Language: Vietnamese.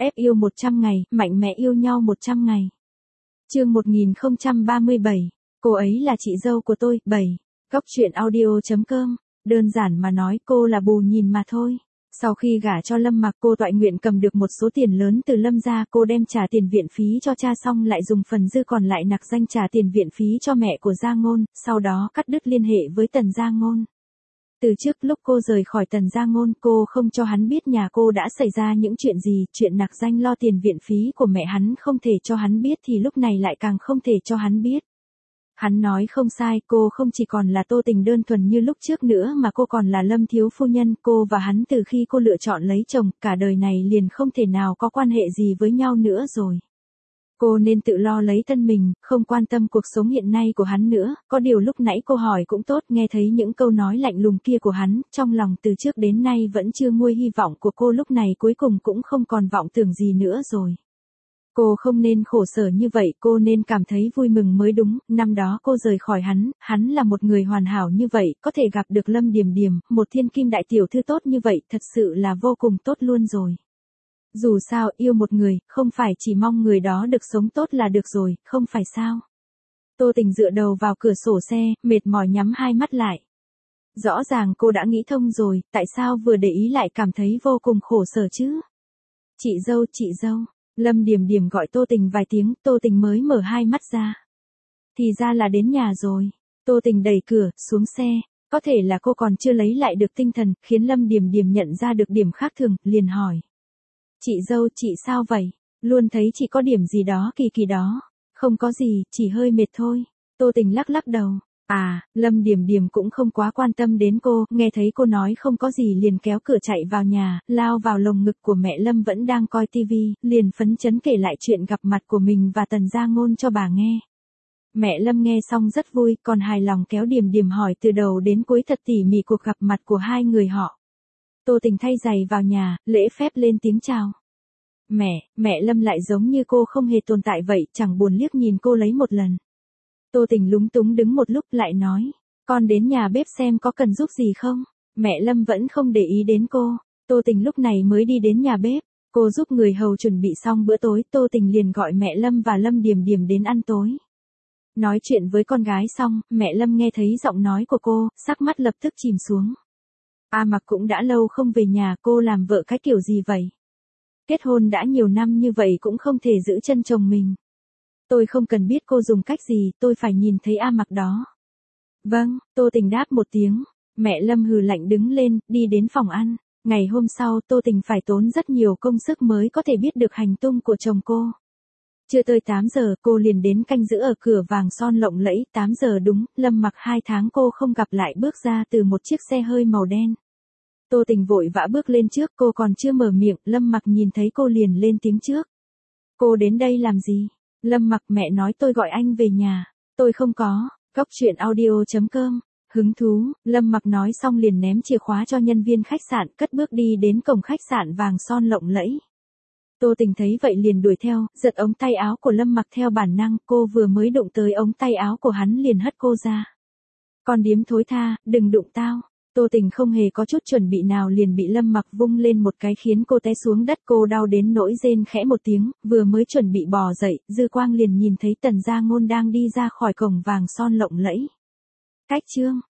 Ép yêu 100 ngày, mạnh mẽ yêu nhau 100 ngày. Chương 1037, cô ấy là chị dâu của tôi. 7. Góc truyện audio.com. Đơn giản mà nói, cô là bù nhìn mà thôi. Sau khi gả cho Lâm Mặc, cô toại nguyện cầm được một số tiền lớn từ Lâm gia, cô đem trả tiền viện phí cho cha xong lại dùng phần dư còn lại nặc danh trả tiền viện phí cho mẹ của Gia Ngôn, sau đó cắt đứt liên hệ với Tần Gia Ngôn. Từ trước lúc cô rời khỏi Tần Gia Ngôn, cô không cho hắn biết nhà cô đã xảy ra những chuyện gì, chuyện nặc danh lo tiền viện phí của mẹ hắn không thể cho hắn biết thì lúc này lại càng không thể cho hắn biết. Hắn nói không sai, cô không chỉ còn là Tô Tình đơn thuần như lúc trước nữa mà cô còn là Lâm thiếu phu nhân, cô và hắn từ khi cô lựa chọn lấy chồng, cả đời này liền không thể nào có quan hệ gì với nhau nữa rồi. Cô nên tự lo lấy thân mình, không quan tâm cuộc sống hiện nay của hắn nữa, có điều lúc nãy cô hỏi cũng tốt, nghe thấy những câu nói lạnh lùng kia của hắn, trong lòng từ trước đến nay vẫn chưa nguôi hy vọng của cô lúc này cuối cùng cũng không còn vọng tưởng gì nữa rồi. Cô không nên khổ sở như vậy, cô nên cảm thấy vui mừng mới đúng, năm đó cô rời khỏi hắn là một người hoàn hảo như vậy, có thể gặp được Lâm Điềm Điềm, một thiên kim đại tiểu thư tốt như vậy, thật sự là vô cùng tốt luôn rồi. Dù sao, yêu một người, không phải chỉ mong người đó được sống tốt là được rồi, không phải sao? Tô Tình dựa đầu vào cửa sổ xe, mệt mỏi nhắm hai mắt lại. Rõ ràng cô đã nghĩ thông rồi, tại sao vừa để ý lại cảm thấy vô cùng khổ sở chứ? Chị dâu. Lâm Điềm Điềm gọi Tô Tình vài tiếng, Tô Tình mới mở hai mắt ra. Thì ra là đến nhà rồi. Tô Tình đẩy cửa, xuống xe. Có thể là cô còn chưa lấy lại được tinh thần, khiến Lâm Điềm Điềm nhận ra được điểm khác thường, liền hỏi. Chị dâu, chị sao vậy? Luôn thấy chị có điểm gì đó kỳ kỳ đó. Không có gì, chỉ hơi mệt thôi. Tô Tình lắc lắc đầu. Lâm Điềm Điềm cũng không quá quan tâm đến cô, nghe thấy cô nói không có gì liền kéo cửa chạy vào nhà, lao vào lồng ngực của mẹ Lâm vẫn đang coi tivi, liền phấn chấn kể lại chuyện gặp mặt của mình và Tần Gia Ngôn cho bà nghe. Mẹ Lâm nghe xong rất vui, còn hài lòng kéo Điềm Điềm hỏi từ đầu đến cuối thật tỉ mỉ cuộc gặp mặt của hai người họ. Tô Tình thay giày vào nhà, lễ phép lên tiếng chào. Mẹ Lâm lại giống như cô không hề tồn tại vậy, chẳng buồn liếc nhìn cô lấy một lần. Tô Tình lúng túng đứng một lúc lại nói, con đến nhà bếp xem có cần giúp gì không? Mẹ Lâm vẫn không để ý đến cô. Tô Tình lúc này mới đi đến nhà bếp, cô giúp người hầu chuẩn bị xong bữa tối, Tô Tình liền gọi mẹ Lâm và Lâm Điềm Điềm đến ăn tối. Nói chuyện với con gái xong, mẹ Lâm nghe thấy giọng nói của cô, sắc mắt lập tức chìm xuống. Mặc cũng đã lâu không về nhà, cô làm vợ cái kiểu gì vậy? Kết hôn đã nhiều năm như vậy cũng không thể giữ chân chồng mình. Tôi không cần biết cô dùng cách gì, tôi phải nhìn thấy Mặc đó. Vâng, Tô Tình đáp một tiếng. Mẹ Lâm hừ lạnh đứng lên, đi đến phòng ăn. Ngày hôm sau, Tô Tình phải tốn rất nhiều công sức mới có thể biết được hành tung của chồng cô. Chưa tới 8 giờ, cô liền đến canh giữ ở cửa vàng son lộng lẫy, 8 giờ đúng, Lâm Mặc 2 tháng cô không gặp lại bước ra từ một chiếc xe hơi màu đen. Tô Tình vội vã bước lên trước, cô còn chưa mở miệng, Lâm Mặc nhìn thấy cô liền lên tiếng trước. Cô đến đây làm gì? Lâm Mặc, mẹ nói tôi gọi anh về nhà. Tôi không có. Góc truyện audio.com. Hứng thú, Lâm Mặc nói xong liền ném chìa khóa cho nhân viên khách sạn, cất bước đi đến cổng khách sạn vàng son lộng lẫy. Tô Tình thấy vậy liền đuổi theo, giật ống tay áo của Lâm Mặc theo bản năng, cô vừa mới đụng tới ống tay áo của hắn liền hất cô ra. Con điếm thối tha, đừng đụng tao. Tô Tình không hề có chút chuẩn bị nào liền bị Lâm Mặc vung lên một cái khiến cô té xuống đất, cô đau đến nỗi rên khẽ một tiếng, vừa mới chuẩn bị bò dậy, dư quang liền nhìn thấy Tần Gia Ngôn đang đi ra khỏi cổng vàng son lộng lẫy. Cách chương